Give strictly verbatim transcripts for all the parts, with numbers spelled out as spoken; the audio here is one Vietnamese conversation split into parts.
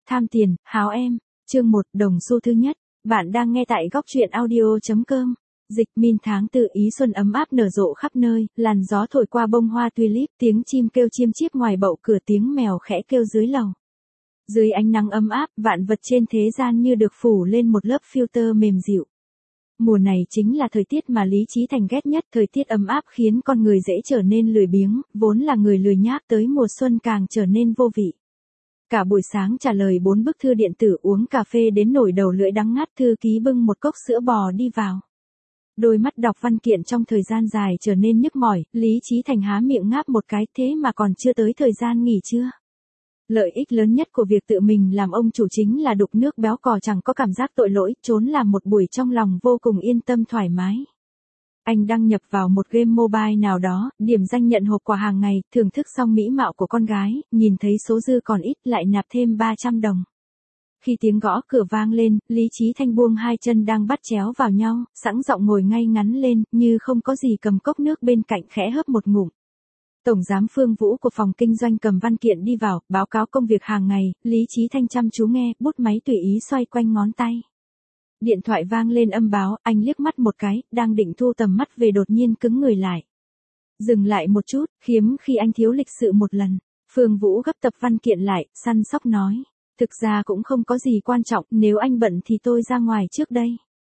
Tham tiền, háo em. Chương một, đồng xu thứ nhất. Bạn đang nghe tại góc truyện audio chấm com. Dịch min tháng tư ý xuân ấm áp nở rộ khắp nơi, làn gió thổi qua bông hoa tulip, tiếng chim kêu chiêm chiếp ngoài bậu cửa, tiếng mèo khẽ kêu dưới lầu. Dưới ánh nắng ấm áp, vạn vật trên thế gian như được phủ lên một lớp filter mềm dịu. Mùa này chính là thời tiết mà Lý Chí Thành ghét nhất, thời tiết ấm áp khiến con người dễ trở nên lười biếng, vốn là người lười nhác tới mùa xuân càng trở nên vô vị. Cả buổi sáng trả lời bốn bức thư điện tử, uống cà phê đến nổi đầu lưỡi đắng ngắt, thư ký bưng một cốc sữa bò đi vào. Đôi mắt đọc văn kiện trong thời gian dài trở nên nhức mỏi, Lý Chí Thành há miệng ngáp một cái, thế mà còn chưa tới thời gian nghỉ trưa. Lợi ích lớn nhất của việc tự mình làm ông chủ chính là đục nước béo cò, chẳng có cảm giác tội lỗi, trốn làm một buổi trong lòng vô cùng yên tâm thoải mái. Anh đăng nhập vào một game mobile nào đó, điểm danh nhận hộp quà hàng ngày, thưởng thức xong mỹ mạo của con gái, nhìn thấy số dư còn ít lại nạp thêm ba trăm đồng. Khi tiếng gõ cửa vang lên, Lý Chí Thành buông hai chân đang bắt chéo vào nhau, sẵn giọng ngồi ngay ngắn lên, như không có gì, cầm cốc nước bên cạnh khẽ hớp một ngụm. Tổng giám Phương Vũ của phòng kinh doanh cầm văn kiện đi vào, báo cáo công việc hàng ngày, Lý Chí Thành chăm chú nghe, bút máy tùy ý xoay quanh ngón tay. Điện thoại vang lên âm báo, anh liếc mắt một cái, đang định thu tầm mắt về đột nhiên cứng người lại. Dừng lại một chút, khiếm khi anh thiếu lịch sự một lần. Phương Vũ gấp tập văn kiện lại, săn sóc nói. Thực ra cũng không có gì quan trọng, nếu anh bận thì tôi ra ngoài trước đây.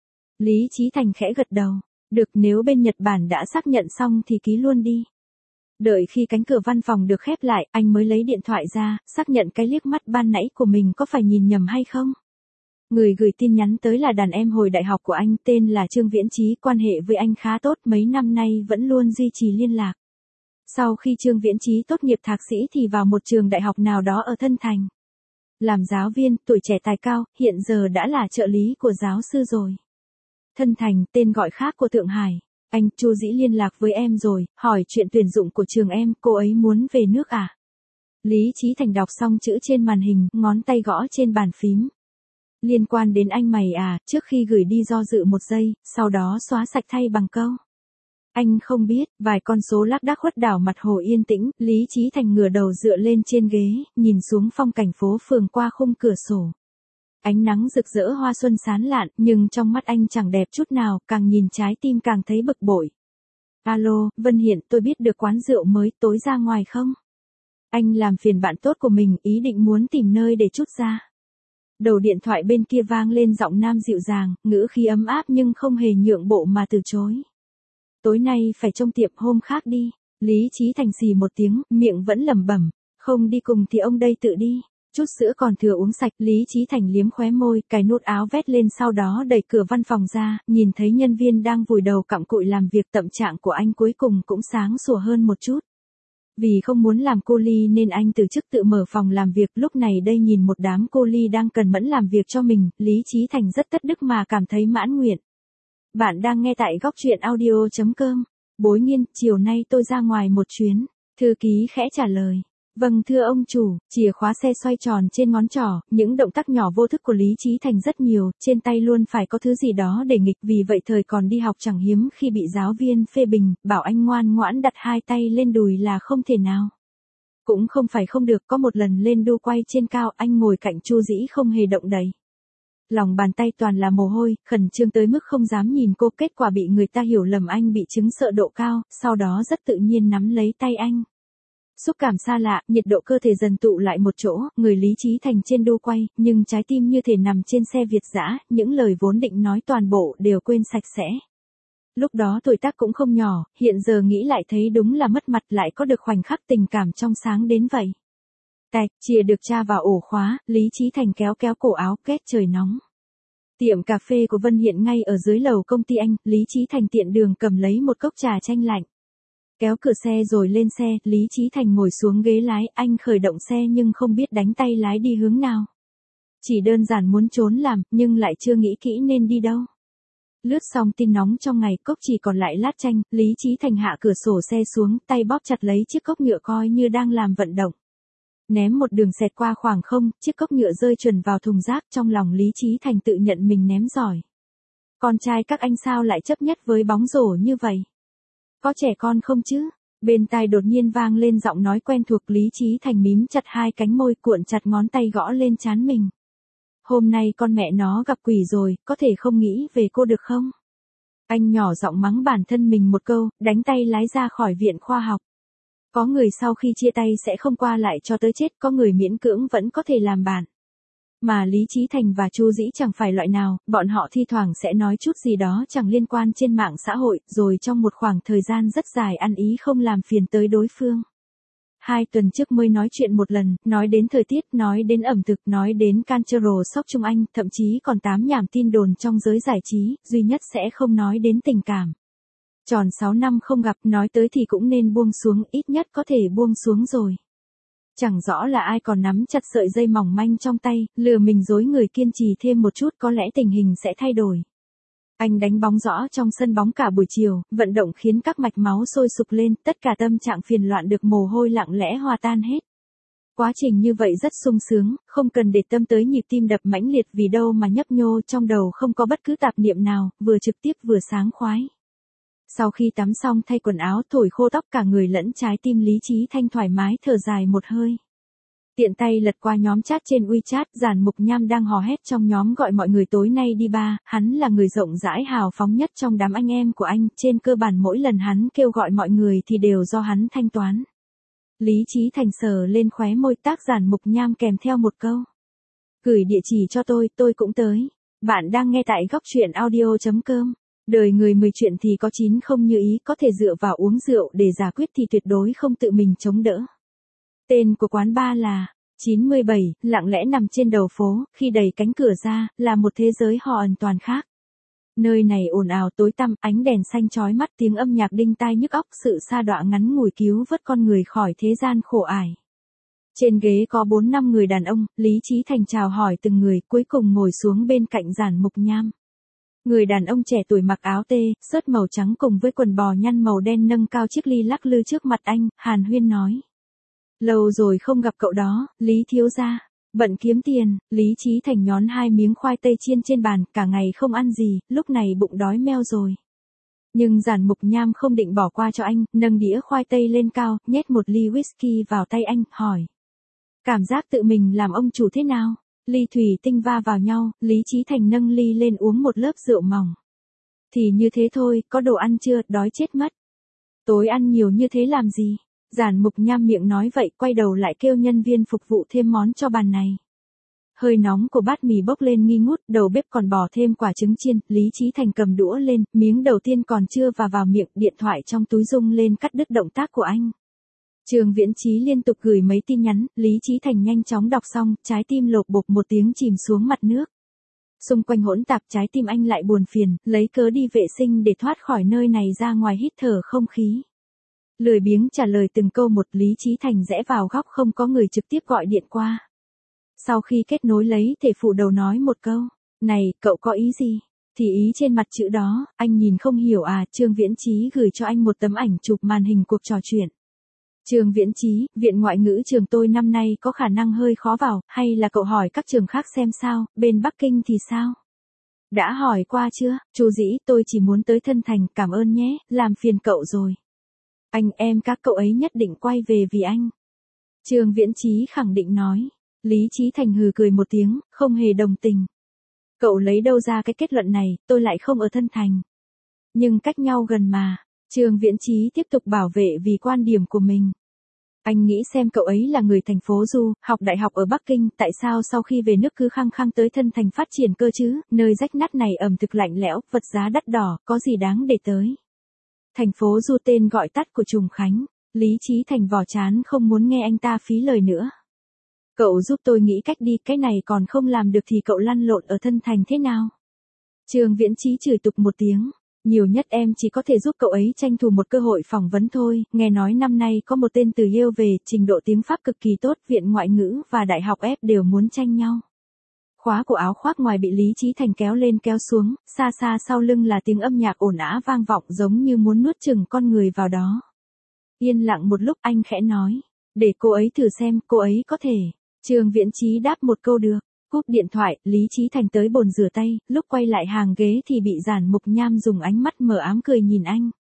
Lý Chí Thành khẽ gật đầu. Được, nếu bên Nhật Bản đã xác nhận xong thì ký luôn đi. Đợi khi cánh cửa văn phòng được khép lại, anh mới lấy điện thoại ra, xác nhận cái liếc mắt ban nãy của mình có phải nhìn nhầm hay không. Người gửi tin nhắn tới là đàn em hồi đại học của anh, tên là Trương Viễn Chí, quan hệ với anh khá tốt, mấy năm nay vẫn luôn duy trì liên lạc. Sau khi Trương Viễn Chí tốt nghiệp thạc sĩ thì vào một trường đại học nào đó ở Thân Thành. Làm giáo viên, tuổi trẻ tài cao, hiện giờ đã là trợ lý của giáo sư rồi. Thân Thành, tên gọi khác của Thượng Hải. Anh, Chu Dĩ liên lạc với em rồi, hỏi chuyện tuyển dụng của trường em, cô ấy muốn về nước à? Lý Chí Thành đọc xong chữ trên màn hình, ngón tay gõ trên bàn phím. Liên quan đến anh mày à, trước khi gửi đi do dự một giây, sau đó xóa sạch thay bằng câu. Anh không biết, vài con số lác đác khuất đảo mặt hồ yên tĩnh, Lý Chí Thành ngửa đầu dựa lên trên ghế, nhìn xuống phong cảnh phố phường qua khung cửa sổ. Ánh nắng rực rỡ hoa xuân sán lạn, nhưng trong mắt anh chẳng đẹp chút nào, càng nhìn trái tim càng thấy bực bội. Alo, Vân Hiện, tôi biết được quán rượu mới, tối ra ngoài không? Anh làm phiền bạn tốt của mình, ý định muốn tìm nơi để chút ra. Đầu điện thoại bên kia vang lên giọng nam dịu dàng, ngữ khí ấm áp nhưng không hề nhượng bộ mà từ chối. Tối nay phải trông tiệm, hôm khác đi. Lý Chí Thành xì một tiếng, miệng vẫn lẩm bẩm, không đi cùng thì ông đây tự đi. Chút sữa còn thừa uống sạch, Lý Chí Thành liếm khóe môi, cài nút áo vét lên, sau đó đẩy cửa văn phòng ra, nhìn thấy nhân viên đang vùi đầu cặm cụi làm việc, tâm trạng của anh cuối cùng cũng sáng sủa hơn một chút. Vì không muốn làm cô Ly nên anh từ chức tự mở phòng làm việc, lúc này đây nhìn một đám cô Ly đang cần mẫn làm việc cho mình, Lý Chí Thành rất tất đức mà cảm thấy mãn nguyện. Bạn đang nghe tại góc truyện audio chấm com. Bối Nhiên, chiều nay tôi ra ngoài một chuyến. Thư ký khẽ trả lời. Vâng thưa ông chủ, chìa khóa xe xoay tròn trên ngón trỏ, những động tác nhỏ vô thức của Lý Chí Thành rất nhiều, trên tay luôn phải có thứ gì đó để nghịch, vì vậy thời còn đi học chẳng hiếm khi bị giáo viên phê bình, bảo anh ngoan ngoãn đặt hai tay lên đùi là không thể nào. Cũng không phải không được, có một lần lên đu quay trên cao, anh ngồi cạnh Chu Dĩ không hề động đậy. Lòng bàn tay toàn là mồ hôi, khẩn trương tới mức không dám nhìn cô, kết quả bị người ta hiểu lầm anh bị chứng sợ độ cao, sau đó rất tự nhiên nắm lấy tay anh. Xúc cảm xa lạ, nhiệt độ cơ thể dần tụ lại một chỗ, người Lý Chí Thành trên đu quay, nhưng trái tim như thể nằm trên xe Việt dã, những lời vốn định nói toàn bộ đều quên sạch sẽ. Lúc đó tuổi tác cũng không nhỏ, hiện giờ nghĩ lại thấy đúng là mất mặt, lại có được khoảnh khắc tình cảm trong sáng đến vậy. Tạch, chìa được tra vào ổ khóa, Lý Chí Thành kéo kéo cổ áo, két trời nóng. Tiệm cà phê của Vân Hiện ngay ở dưới lầu công ty anh, Lý Chí Thành tiện đường cầm lấy một cốc trà chanh lạnh. Kéo cửa xe rồi lên xe, Lý Chí Thành ngồi xuống ghế lái, anh khởi động xe nhưng không biết đánh tay lái đi hướng nào. Chỉ đơn giản muốn trốn làm, nhưng lại chưa nghĩ kỹ nên đi đâu. Lướt xong tin nóng trong ngày, cốc chỉ còn lại lát chanh, Lý Chí Thành hạ cửa sổ xe xuống, tay bóp chặt lấy chiếc cốc nhựa coi như đang làm vận động. Ném một đường xẹt qua khoảng không, chiếc cốc nhựa rơi chuẩn vào thùng rác, trong lòng Lý Chí Thành tự nhận mình ném giỏi. Con trai các anh sao lại chấp nhất với bóng rổ như vậy? Có trẻ con không chứ? Bên tai đột nhiên vang lên giọng nói quen thuộc, Lý Chí Thành mím chặt hai cánh môi, cuộn chặt ngón tay gõ lên trán mình. Hôm nay con mẹ nó gặp quỷ rồi, có thể không nghĩ về cô được không? Anh nhỏ giọng mắng bản thân mình một câu, đánh tay lái ra khỏi viện khoa học. Có người sau khi chia tay sẽ không qua lại cho tới chết, có người miễn cưỡng vẫn có thể làm bạn. Mà Lý Chí Thành và Chu Dĩ chẳng phải loại nào, bọn họ thi thoảng sẽ nói chút gì đó chẳng liên quan trên mạng xã hội, rồi trong một khoảng thời gian rất dài ăn ý không làm phiền tới đối phương. Hai tuần trước mới nói chuyện một lần, nói đến thời tiết, nói đến ẩm thực, nói đến Cultural Shock Trung Anh, thậm chí còn tám nhảm tin đồn trong giới giải trí, duy nhất sẽ không nói đến tình cảm. Tròn sáu năm không gặp, nói tới thì cũng nên buông xuống, ít nhất có thể buông xuống rồi. Chẳng rõ là ai còn nắm chặt sợi dây mỏng manh trong tay, lừa mình dối người, kiên trì thêm một chút có lẽ tình hình sẽ thay đổi. Anh đánh bóng rõ trong sân bóng cả buổi chiều, vận động khiến các mạch máu sôi sục lên, tất cả tâm trạng phiền loạn được mồ hôi lặng lẽ hòa tan hết. Quá trình như vậy rất sung sướng, không cần để tâm tới nhịp tim đập mãnh liệt vì đâu mà nhấp nhô, trong đầu không có bất cứ tạp niệm nào, vừa trực tiếp vừa sảng khoái. Sau khi tắm xong thay quần áo thổi khô tóc, cả người lẫn trái tim Lý Chí Thanh thoải mái thở dài một hơi. Tiện tay lật qua nhóm chat trên WeChat, Giản Mục Nham đang hò hét trong nhóm gọi mọi người tối nay đi bar, hắn là người rộng rãi hào phóng nhất trong đám anh em của anh, trên cơ bản mỗi lần hắn kêu gọi mọi người thì đều do hắn thanh toán. Lý Chí Thành sờ lên khóe môi, tác Giản Mục Nham kèm theo một câu. Gửi địa chỉ cho tôi, tôi cũng tới. Bạn đang nghe tại góc truyện audio chấm com. Đời người mười chuyện thì có chín không như ý, có thể dựa vào uống rượu để giải quyết thì tuyệt đối không tự mình chống đỡ. Tên của quán bar là chín mươi bảy, lặng lẽ nằm trên đầu phố, khi đẩy cánh cửa ra, là một thế giới hoàn toàn khác. Nơi này ồn ào tối tăm, ánh đèn xanh chói mắt, tiếng âm nhạc đinh tai nhức óc, sự sa đọa ngắn ngủi cứu vớt con người khỏi thế gian khổ ải. Trên ghế có bốn năm người đàn ông, Lý Chí Thành chào hỏi từng người, cuối cùng ngồi xuống bên cạnh Giản Mục Nham. Người đàn ông trẻ tuổi mặc áo tê, sớt màu trắng cùng với quần bò nhăn màu đen nâng cao chiếc ly lắc lư trước mặt anh, hàn huyên nói. Lâu rồi không gặp cậu đó, Lý thiếu gia. Bận kiếm tiền, Lý Chí Thành nhón hai miếng khoai tây chiên trên bàn, cả ngày không ăn gì, lúc này bụng đói meo rồi. Nhưng Giản Mục Nham không định bỏ qua cho anh, nâng đĩa khoai tây lên cao, nhét một ly whisky vào tay anh, hỏi. Cảm giác tự mình làm ông chủ thế nào? Ly thủy tinh va vào nhau, Lý Chí Thành nâng ly lên uống một lớp rượu mỏng. Thì như thế thôi, có đồ ăn chưa, đói chết mất. Tối ăn nhiều như thế làm gì? Giản Mục Nham miệng nói vậy, quay đầu lại kêu nhân viên phục vụ thêm món cho bàn này. Hơi nóng của bát mì bốc lên nghi ngút, đầu bếp còn bỏ thêm quả trứng chiên, Lý Chí Thành cầm đũa lên, miếng đầu tiên còn chưa vào vào miệng, điện thoại trong túi rung lên cắt đứt động tác của anh. Trường Viễn Chí liên tục gửi mấy tin nhắn, Lý Chí Thành nhanh chóng đọc xong, trái tim lộp bộp một tiếng chìm xuống mặt nước. Xung quanh hỗn tạp, trái tim anh lại buồn phiền, lấy cớ đi vệ sinh để thoát khỏi nơi này ra ngoài hít thở không khí. Lười biếng trả lời từng câu một, Lý Chí Thành rẽ vào góc không có người trực tiếp gọi điện qua. Sau khi kết nối lấy thể phụ đầu nói một câu, này, cậu có ý gì? Thì ý trên mặt chữ đó, anh nhìn không hiểu à, Trương Viễn Chí gửi cho anh một tấm ảnh chụp màn hình cuộc trò chuyện. Trương Viễn Chí, viện ngoại ngữ trường tôi năm nay có khả năng hơi khó vào, hay là cậu hỏi các trường khác xem sao, bên Bắc Kinh thì sao? Đã hỏi qua chưa, Chu Dĩ, tôi chỉ muốn tới Thân Thành, cảm ơn nhé, làm phiền cậu rồi. Anh em các cậu ấy nhất định quay về vì anh. Trương Viễn Chí khẳng định nói. Lý Chí Thành hừ cười một tiếng, không hề đồng tình. Cậu lấy đâu ra cái kết luận này, tôi lại không ở Thân Thành. Nhưng cách nhau gần mà. Trương Viễn Chí tiếp tục bảo vệ vì quan điểm của mình. Anh nghĩ xem, cậu ấy là người thành phố Du, học đại học ở Bắc Kinh, tại sao sau khi về nước cứ khăng khăng tới Thân Thành phát triển cơ chứ, nơi rách nát này ẩm thực lạnh lẽo, vật giá đắt đỏ, có gì đáng để tới. Thành phố Du tên gọi tắt của Trùng Khánh, Lý Chí Thành vò chán không muốn nghe anh ta phí lời nữa. Cậu giúp tôi nghĩ cách đi, cái này còn không làm được thì cậu lăn lộn ở Thân Thành thế nào? Trương Viễn Chí chửi tục một tiếng. Nhiều nhất em chỉ có thể giúp cậu ấy tranh thủ một cơ hội phỏng vấn thôi, nghe nói năm nay có một tên từ Yale về, trình độ tiếng Pháp cực kỳ tốt, viện ngoại ngữ và đại học ép đều muốn tranh nhau. Khóa của áo khoác ngoài bị Lý Chí Thành kéo lên kéo xuống, xa xa sau lưng là tiếng âm nhạc ồn ào vang vọng giống như muốn nuốt chửng con người vào đó. Yên lặng một lúc anh khẽ nói, để cô ấy thử xem, cô ấy có thể. Trương Viễn Chí đáp một câu được. Cúp điện thoại, Lý Chí Thành tới bồn rửa tay, lúc quay lại hàng ghế thì bị Giản Mục Nham dùng ánh mắt mờ ám cười nhìn anh.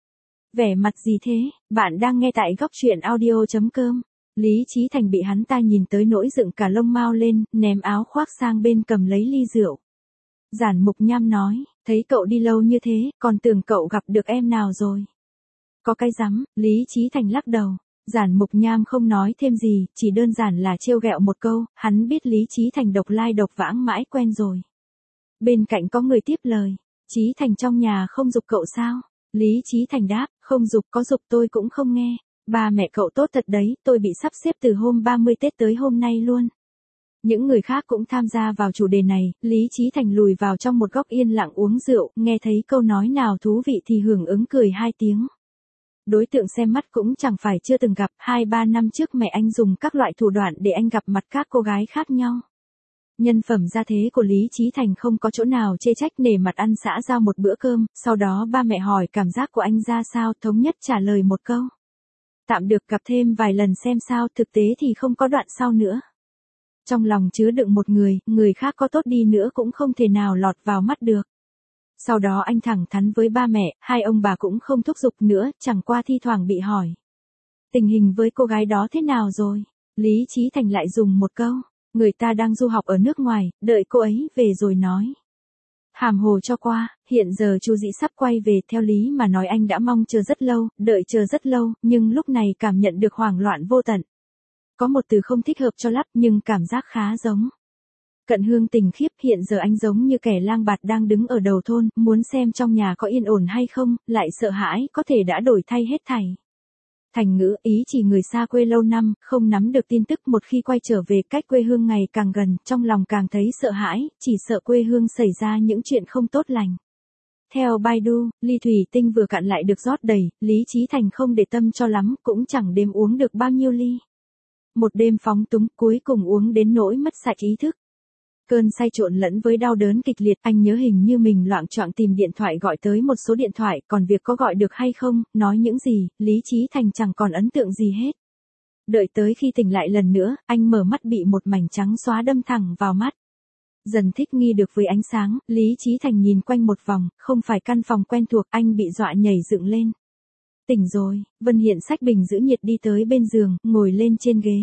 Vẻ mặt gì thế, bạn đang nghe tại góc truyện audio.com. Lý Chí Thành bị hắn ta nhìn tới nỗi dựng cả lông mao lên, ném áo khoác sang bên cầm lấy ly rượu. Giản Mục Nham nói, thấy cậu đi lâu như thế, còn tưởng cậu gặp được em nào rồi. Có cái rắm, Lý Chí Thành lắc đầu. Giản Mục Nham không nói thêm gì, chỉ đơn giản là trêu ghẹo một câu, hắn biết Lý Chí Thành độc lai độc vãng mãi quen rồi. Bên cạnh có người tiếp lời, Chí Thành trong nhà không giục cậu sao? Lý Chí Thành đáp, không giục, có giục tôi cũng không nghe. Ba mẹ cậu tốt thật đấy, tôi bị sắp xếp từ hôm ba mươi Tết tới hôm nay luôn. Những người khác cũng tham gia vào chủ đề này, Lý Chí Thành lùi vào trong một góc yên lặng uống rượu, nghe thấy câu nói nào thú vị thì hưởng ứng cười hai tiếng. Đối tượng xem mắt cũng chẳng phải chưa từng gặp, hai ba năm trước mẹ anh dùng các loại thủ đoạn để anh gặp mặt các cô gái khác nhau. Nhân phẩm gia thế của Lý Chí Thành không có chỗ nào chê trách, nể mặt ăn xã giao một bữa cơm, sau đó ba mẹ hỏi cảm giác của anh ra sao, thống nhất trả lời một câu. Tạm được, gặp thêm vài lần xem sao, thực tế thì không có đoạn sau nữa. Trong lòng chứa đựng một người, người khác có tốt đi nữa cũng không thể nào lọt vào mắt được. Sau đó anh thẳng thắn với ba mẹ, hai ông bà cũng không thúc giục nữa, chẳng qua thi thoảng bị hỏi. Tình hình với cô gái đó thế nào rồi? Lý Chí Thành lại dùng một câu, người ta đang du học ở nước ngoài, đợi cô ấy về rồi nói. Hàm hồ cho qua, hiện giờ Chu Dĩ sắp quay về, theo lý mà nói anh đã mong chờ rất lâu, đợi chờ rất lâu, nhưng lúc này cảm nhận được hoảng loạn vô tận. Có một từ không thích hợp cho lắm, nhưng cảm giác khá giống. Cận hương tình khiếp, hiện giờ anh giống như kẻ lang bạt đang đứng ở đầu thôn, muốn xem trong nhà có yên ổn hay không, lại sợ hãi, có thể đã đổi thay hết thảy. Thành ngữ, ý chỉ người xa quê lâu năm, không nắm được tin tức, một khi quay trở về cách quê hương ngày càng gần, trong lòng càng thấy sợ hãi, chỉ sợ quê hương xảy ra những chuyện không tốt lành. Theo Baidu, ly thủy tinh vừa cạn lại được rót đầy, Lý Chí Thành không để tâm cho lắm, cũng chẳng đếm uống được bao nhiêu ly. Một đêm phóng túng, cuối cùng uống đến nỗi mất sạch ý thức. Cơn say trộn lẫn với đau đớn kịch liệt, anh nhớ hình như mình loạng choạng tìm điện thoại gọi tới một số điện thoại, còn việc có gọi được hay không, nói những gì, Lý Chí Thành chẳng còn ấn tượng gì hết. Đợi tới khi tỉnh lại lần nữa, anh mở mắt bị một mảnh trắng xóa đâm thẳng vào mắt. Dần thích nghi được với ánh sáng, Lý Chí Thành nhìn quanh một vòng, không phải căn phòng quen thuộc, anh bị dọa nhảy dựng lên. Tỉnh rồi, Vân Hiện xách bình giữ nhiệt đi tới bên giường, ngồi lên trên ghế.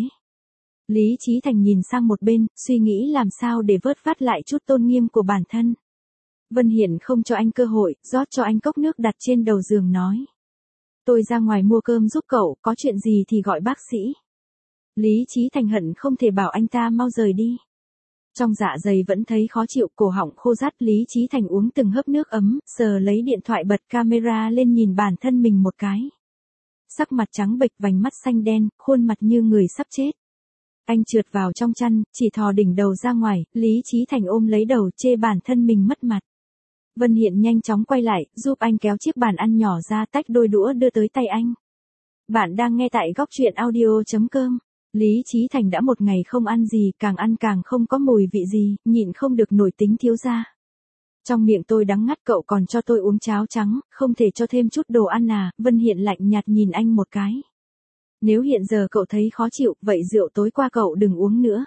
Lý Chí Thành nhìn sang một bên, suy nghĩ làm sao để vớt vát lại chút tôn nghiêm của bản thân. Vân Hiện không cho anh cơ hội, rót cho anh cốc nước đặt trên đầu giường nói. Tôi ra ngoài mua cơm giúp cậu, có chuyện gì thì gọi bác sĩ. Lý Chí Thành hận không thể bảo anh ta mau rời đi. Trong dạ dày vẫn thấy khó chịu, cổ họng khô rát, Lý Chí Thành uống từng hớp nước ấm, sờ lấy điện thoại bật camera lên nhìn bản thân mình một cái. Sắc mặt trắng bệch, vành mắt xanh đen, khuôn mặt như người sắp chết. Anh trượt vào trong chăn, chỉ thò đỉnh đầu ra ngoài, Lý Chí Thành ôm lấy đầu, chê bản thân mình mất mặt. Vân Hiện nhanh chóng quay lại, giúp anh kéo chiếc bàn ăn nhỏ ra, tách đôi đũa đưa tới tay anh. Bạn đang nghe tại góc truyện audio.com. Lý Chí Thành đã một ngày không ăn gì, càng ăn càng không có mùi vị gì, nhịn không được nổi tính thiếu gia. Trong miệng tôi đắng ngắt, cậu còn cho tôi uống cháo trắng, không thể cho thêm chút đồ ăn à? Vân Hiện lạnh nhạt nhìn anh một cái. Nếu hiện giờ cậu thấy khó chịu, vậy rượu tối qua cậu đừng uống nữa.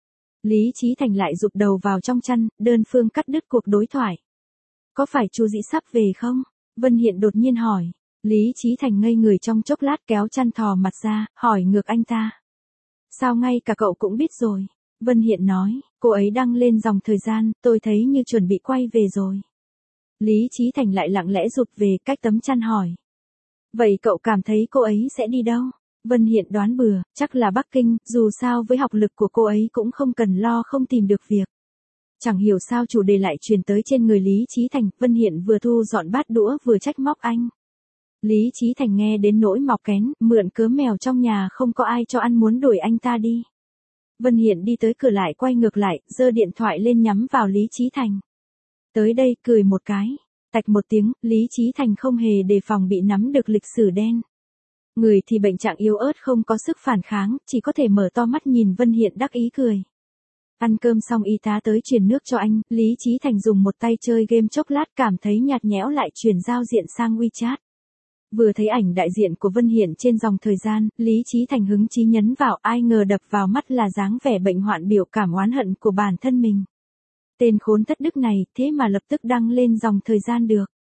Lý Chí Thành lại rụt đầu vào trong chăn, đơn phương cắt đứt cuộc đối thoại. Có phải Chu Dĩ sắp về không? Vân Hiện đột nhiên hỏi. Lý Chí Thành ngây người trong chốc lát, kéo chăn thò mặt ra, hỏi ngược anh ta. Sao ngay cả cậu cũng biết rồi? Vân Hiện nói, cô ấy đăng lên dòng thời gian, tôi thấy như chuẩn bị quay về rồi. Lý Chí Thành lại lặng lẽ rụt về cách tấm chăn hỏi. Vậy cậu cảm thấy cô ấy sẽ đi đâu? Vân Hiện đoán bừa, chắc là Bắc Kinh, dù sao với học lực của cô ấy cũng không cần lo không tìm được việc. Chẳng hiểu sao chủ đề lại truyền tới trên người Lý Chí Thành, Vân Hiện vừa thu dọn bát đũa vừa trách móc anh. Lý Chí Thành nghe đến nỗi mọc kén, mượn cớ mèo trong nhà không có ai cho ăn muốn đuổi anh ta đi. Vân Hiện đi tới cửa lại quay ngược lại, giơ điện thoại lên nhắm vào Lý Chí Thành. Tới đây, cười một cái. Tạch một tiếng, Lý Chí Thành không hề đề phòng bị nắm được lịch sử đen. Người thì bệnh trạng yếu ớt không có sức phản kháng, chỉ có thể mở to mắt nhìn Vân Hiện đắc ý cười. Ăn cơm xong y tá tới truyền nước cho anh, Lý Chí Thành dùng một tay chơi game chốc lát cảm thấy nhạt nhẽo lại chuyển giao diện sang WeChat. Vừa thấy ảnh đại diện của Vân Hiện trên dòng thời gian, Lý Chí Thành hứng chí nhấn vào, ai ngờ đập vào mắt là dáng vẻ bệnh hoạn biểu cảm oán hận của bản thân mình. Tên khốn thất đức này, thế mà lập tức đăng lên dòng thời gian được.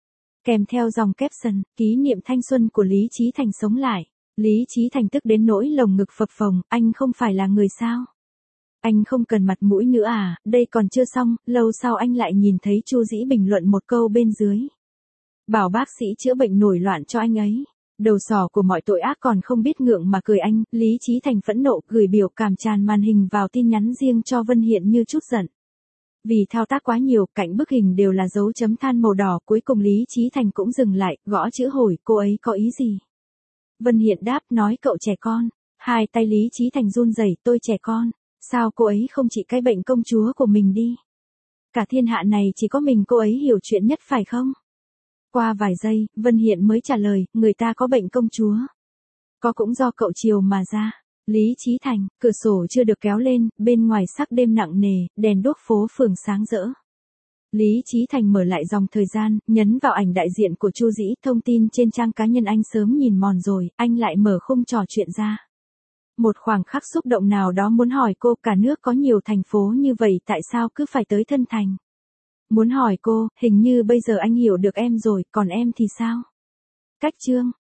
Kèm theo dòng caption, kỷ niệm thanh xuân của Lý Chí Thành sống lại. Lý Chí Thành tức đến nỗi lồng ngực phập phồng, anh không phải là người sao? Anh không cần mặt mũi nữa à, đây còn chưa xong, lâu sau anh lại nhìn thấy Chu Dĩ bình luận một câu bên dưới. Bảo bác sĩ chữa bệnh nổi loạn cho anh ấy. Đầu sỏ của mọi tội ác còn không biết ngượng mà cười anh, Lý Chí Thành phẫn nộ gửi biểu cảm tràn màn hình vào tin nhắn riêng cho Vân Hiện như chút giận. Vì thao tác quá nhiều, cạnh bức hình đều là dấu chấm than màu đỏ, cuối cùng Lý Chí Thành cũng dừng lại, gõ chữ hồi, cô ấy có ý gì? Vân Hiện đáp, nói cậu trẻ con. Hai tay Lý Chí Thành run rẩy, tôi trẻ con. Sao cô ấy không trị cái bệnh công chúa của mình đi? Cả thiên hạ này chỉ có mình cô ấy hiểu chuyện nhất phải không? Qua vài giây, Vân Hiện mới trả lời, người ta có bệnh công chúa. Có cũng do cậu chiều mà ra. Lý Chí Thành, cửa sổ chưa được kéo lên, bên ngoài sắc đêm nặng nề, đèn đuốc phố phường sáng rỡ. Lý Chí Thành mở lại dòng thời gian, nhấn vào ảnh đại diện của Chu Dĩ, thông tin trên trang cá nhân anh sớm nhìn mòn rồi, anh lại mở khung trò chuyện ra. Một khoảng khắc xúc động nào đó muốn hỏi cô, cả nước có nhiều thành phố như vậy tại sao cứ phải tới Thân Thành? Muốn hỏi cô, hình như bây giờ anh hiểu được em rồi, còn em thì sao? Cách chương